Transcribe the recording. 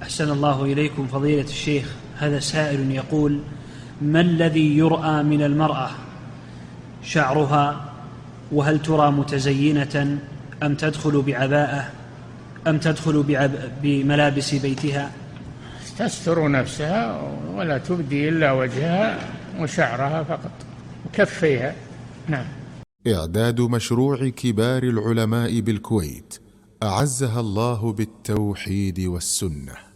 أحسن الله إليكم فضيلة الشيخ. هذا سائل يقول: ما الذي يرأى من المرأة؟ شعرها؟ وهل ترى متزينة أم تدخل بعباءة أم تدخل بملابس بيتها؟ تستر نفسها ولا تبدي إلا وجهها وشعرها فقط وكفيها. نعم. إعداد مشروع كبار العلماء بالكويت أعزها الله بالتوحيد والسنة.